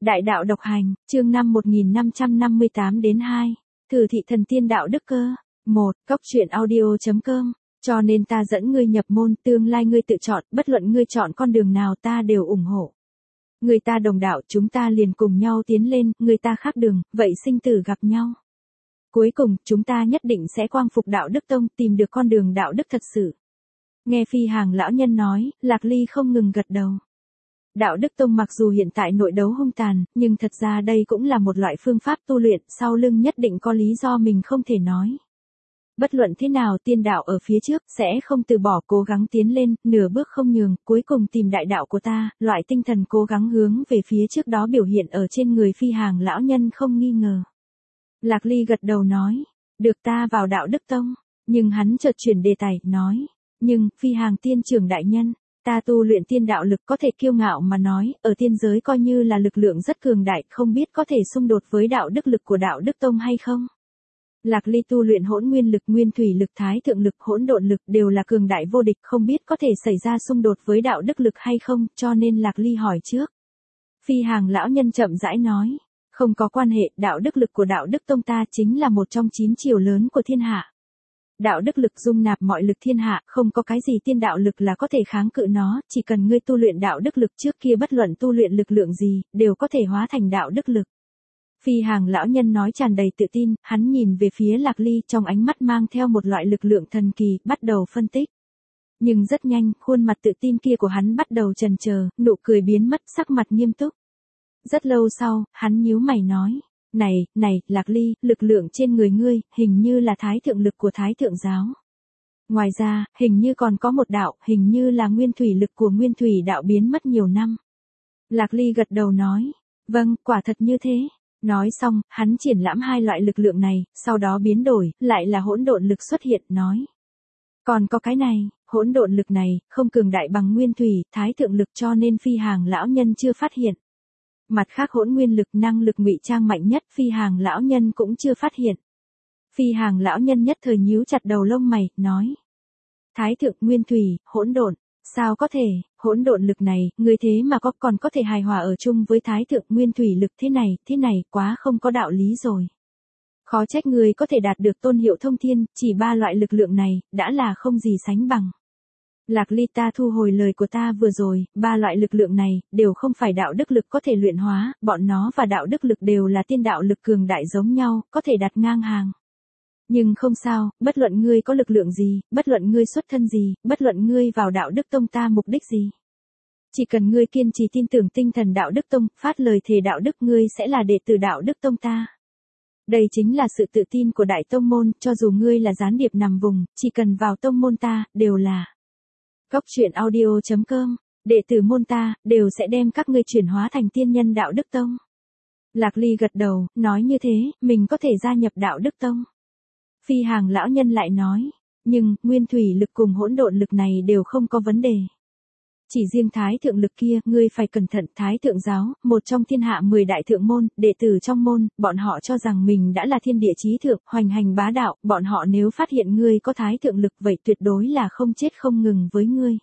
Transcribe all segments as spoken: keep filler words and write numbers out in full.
Đại đạo độc hành, chương năm một nghìn năm trăm năm mươi tám đến hai. Thử thị thần tiên đạo đức cơ. một. Cốc truyện audio.com. Cho nên ta dẫn ngươi nhập môn, tương lai ngươi tự chọn, bất luận ngươi chọn con đường nào ta đều ủng hộ. Người ta đồng đạo, chúng ta liền cùng nhau tiến lên, người ta khác đường, vậy sinh tử gặp nhau. Cuối cùng, chúng ta nhất định sẽ quang phục đạo đức tông, tìm được con đường đạo đức thật sự. Nghe phi hàng lão nhân nói, Lạc Ly không ngừng gật đầu. Đạo đức tông mặc dù hiện tại nội đấu hung tàn, nhưng thật ra đây cũng là một loại phương pháp tu luyện, sau lưng nhất định có lý do mình không thể nói. Bất luận thế nào tiên đạo ở phía trước, sẽ không từ bỏ cố gắng tiến lên, nửa bước không nhường, cuối cùng tìm đại đạo của ta, loại tinh thần cố gắng hướng về phía trước đó biểu hiện ở trên người phi hàng lão nhân không nghi ngờ. Lạc Ly gật đầu nói, được ta vào đạo đức tông, nhưng hắn chợt chuyển đề tài, nói, nhưng, phi hàng tiên trưởng đại nhân, ta tu luyện tiên đạo lực có thể kiêu ngạo mà nói, ở tiên giới coi như là lực lượng rất cường đại, không biết có thể xung đột với đạo đức lực của đạo đức tông hay không? Lạc Ly tu luyện hỗn nguyên lực, nguyên thủy lực, thái thượng lực, hỗn độn lực đều là cường đại vô địch, không biết có thể xảy ra xung đột với đạo đức lực hay không, cho nên Lạc Ly hỏi trước. Phi hàng lão nhân chậm rãi nói, không có quan hệ, đạo đức lực của đạo đức tông ta chính là một trong chín triều lớn của thiên hạ. Đạo đức lực dung nạp mọi lực thiên hạ, không có cái gì tiên đạo lực là có thể kháng cự nó, chỉ cần ngươi tu luyện đạo đức lực trước kia bất luận tu luyện lực lượng gì, đều có thể hóa thành đạo đức lực. Phi hàng lão nhân nói tràn đầy tự tin, hắn nhìn về phía Lạc Ly trong ánh mắt mang theo một loại lực lượng thần kỳ, bắt đầu phân tích. Nhưng rất nhanh, khuôn mặt tự tin kia của hắn bắt đầu chần chờ, nụ cười biến mất, sắc mặt nghiêm túc. Rất lâu sau, hắn nhíu mày nói. Này, này, Lạc Ly, lực lượng trên người ngươi, hình như là thái thượng lực của thái thượng giáo. Ngoài ra, hình như còn có một đạo, hình như là nguyên thủy lực của nguyên thủy đạo biến mất nhiều năm. Lạc Ly gật đầu nói, vâng, quả thật như thế. Nói xong, hắn triển lãm hai loại lực lượng này, sau đó biến đổi, lại là hỗn độn lực xuất hiện, nói. Còn có cái này, hỗn độn lực này, không cường đại bằng nguyên thủy, thái thượng lực cho nên phi hàng lão nhân chưa phát hiện. Mặt khác hỗn nguyên lực năng lực ngụy trang mạnh nhất phi hàng lão nhân cũng chưa phát hiện. Phi hàng lão nhân nhất thời nhíu chặt đầu lông mày, nói. Thái thượng nguyên thủy, hỗn độn, sao có thể, hỗn độn lực này, người thế mà có còn có thể hài hòa ở chung với thái thượng nguyên thủy lực thế này, thế này, quá không có đạo lý rồi. Khó trách người có thể đạt được tôn hiệu thông thiên, chỉ ba loại lực lượng này, đã là không gì sánh bằng. Lạc Ly ta thu hồi lời của ta vừa rồi, ba loại lực lượng này, đều không phải đạo đức lực có thể luyện hóa, bọn nó và đạo đức lực đều là tiên đạo lực cường đại giống nhau, có thể đặt ngang hàng. Nhưng không sao, bất luận ngươi có lực lượng gì, bất luận ngươi xuất thân gì, bất luận ngươi vào đạo đức tông ta mục đích gì. Chỉ cần ngươi kiên trì tin tưởng tinh thần đạo đức tông, phát lời thề đạo đức ngươi sẽ là đệ tử đạo đức tông ta. Đây chính là sự tự tin của đại tông môn, cho dù ngươi là gián điệp nằm vùng, chỉ cần vào tông môn ta, đều là. Cốc truyện audio.com, đệ tử môn ta, đều sẽ đem các ngươi chuyển hóa thành tiên nhân đạo đức tông. Lạc Ly gật đầu, nói như thế, mình có thể gia nhập đạo đức tông. Phi hàng lão nhân lại nói, nhưng, nguyên thủy lực cùng hỗn độn lực này đều không có vấn đề. Chỉ riêng thái thượng lực kia, ngươi phải cẩn thận, thái thượng giáo, một trong thiên hạ mười đại thượng môn, đệ tử trong môn, bọn họ cho rằng mình đã là thiên địa chí thượng, hoành hành bá đạo, bọn họ nếu phát hiện ngươi có thái thượng lực vậy tuyệt đối là không chết không ngừng với ngươi.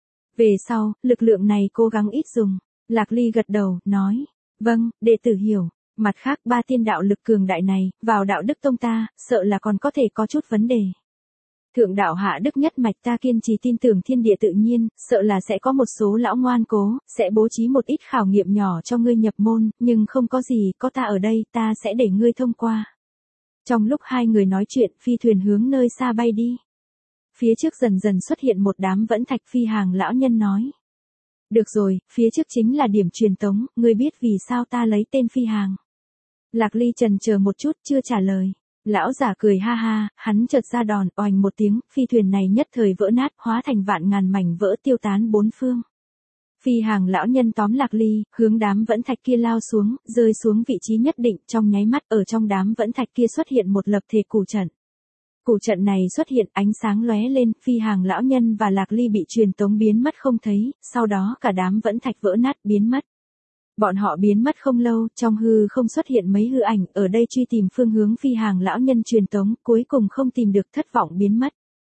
Về sau, lực lượng này cố gắng ít dùng. Lạc Ly gật đầu, nói, vâng, đệ tử hiểu. Mặt khác ba tiên đạo lực cường đại này, vào đạo đức tông ta, sợ là còn có thể có chút vấn đề. Thượng đạo hạ đức nhất mạch ta kiên trì tin tưởng thiên địa tự nhiên, sợ là sẽ có một số lão ngoan cố, sẽ bố trí một ít khảo nghiệm nhỏ cho ngươi nhập môn, nhưng không có gì, có ta ở đây, ta sẽ để ngươi thông qua. Trong lúc hai người nói chuyện, phi thuyền hướng nơi xa bay đi. Phía trước dần dần xuất hiện một đám vẫn thạch phi hàng lão nhân nói. Được rồi, phía trước chính là điểm truyền tống, ngươi biết vì sao ta lấy tên phi hàng. Lạc Ly chần chờ một chút chưa trả lời. Lão giả cười ha ha, hắn chợt ra đòn, oành một tiếng, phi thuyền này nhất thời vỡ nát, hóa thành vạn ngàn mảnh vỡ tiêu tán bốn phương. Phi hàng lão nhân tóm Lạc Ly, hướng đám vẫn thạch kia lao xuống, rơi xuống vị trí nhất định, trong nháy mắt ở trong đám vẫn thạch kia xuất hiện một lập thể củ trận. Củ trận này xuất hiện, ánh sáng lóe lên, phi hàng lão nhân và Lạc Ly bị truyền tống biến mất không thấy, sau đó cả đám vẫn thạch vỡ nát biến mất. Bọn họ biến mất không lâu, trong hư không xuất hiện mấy hư ảnh, ở đây truy tìm phương hướng phi hàng lão nhân truyền tống, cuối cùng không tìm được thất vọng biến mất.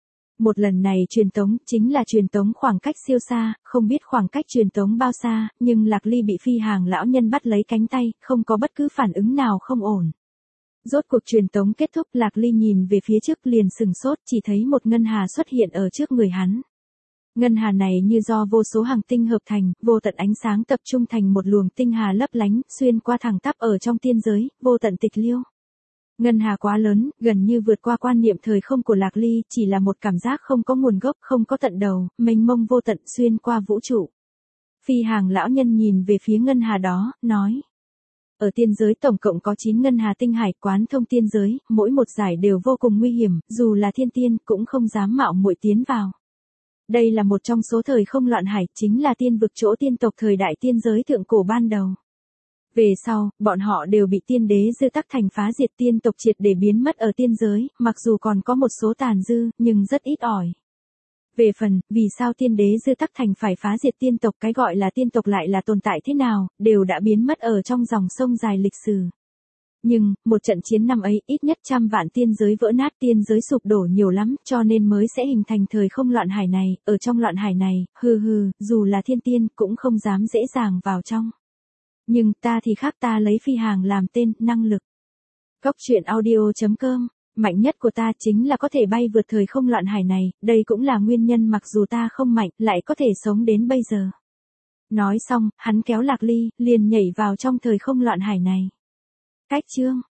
Một lần này truyền tống, chính là truyền tống khoảng cách siêu xa, không biết khoảng cách truyền tống bao xa, nhưng Lạc Ly bị phi hàng lão nhân bắt lấy cánh tay, không có bất cứ phản ứng nào không ổn. Rốt cuộc truyền tống kết thúc, Lạc Ly nhìn về phía trước liền sừng sốt, chỉ thấy một ngân hà xuất hiện ở trước người hắn. Ngân hà này như do vô số hàng tinh hợp thành, vô tận ánh sáng tập trung thành một luồng tinh hà lấp lánh, xuyên qua thẳng tắp ở trong tiên giới, vô tận tịch liêu. Ngân hà quá lớn, gần như vượt qua quan niệm thời không của Lạc Ly, chỉ là một cảm giác không có nguồn gốc, không có tận đầu, mênh mông vô tận xuyên qua vũ trụ. Phi hàng lão nhân nhìn về phía ngân hà đó, nói. Ở tiên giới tổng cộng có chín ngân hà tinh hải quán thông tiên giới, mỗi một giải đều vô cùng nguy hiểm, dù là thiên tiên cũng không dám mạo muội tiến vào. Đây là một trong số thời không loạn hải, chính là tiên vực chỗ tiên tộc thời đại tiên giới thượng cổ ban đầu. Về sau, bọn họ đều bị tiên đế Dư Tắc Thành phá diệt, tiên tộc triệt để biến mất ở tiên giới, mặc dù còn có một số tàn dư, nhưng rất ít ỏi. Về phần, vì sao tiên đế Dư Tắc Thành phải phá diệt tiên tộc, cái gọi là tiên tộc lại là tồn tại thế nào, đều đã biến mất ở trong dòng sông dài lịch sử. Nhưng, một trận chiến năm ấy, ít nhất trăm vạn tiên giới vỡ nát, tiên giới sụp đổ nhiều lắm, cho nên mới sẽ hình thành thời không loạn hải này, ở trong loạn hải này, hừ hừ, dù là thiên tiên, cũng không dám dễ dàng vào trong. Nhưng, ta thì khác, ta lấy phi hàng làm tên, năng lực. Góc truyện audio chấm com, mạnh nhất của ta chính là có thể bay vượt thời không loạn hải này, đây cũng là nguyên nhân mặc dù ta không mạnh, lại có thể sống đến bây giờ. Nói xong, hắn kéo Lạc Ly, liền nhảy vào trong thời không loạn hải này. Cách chương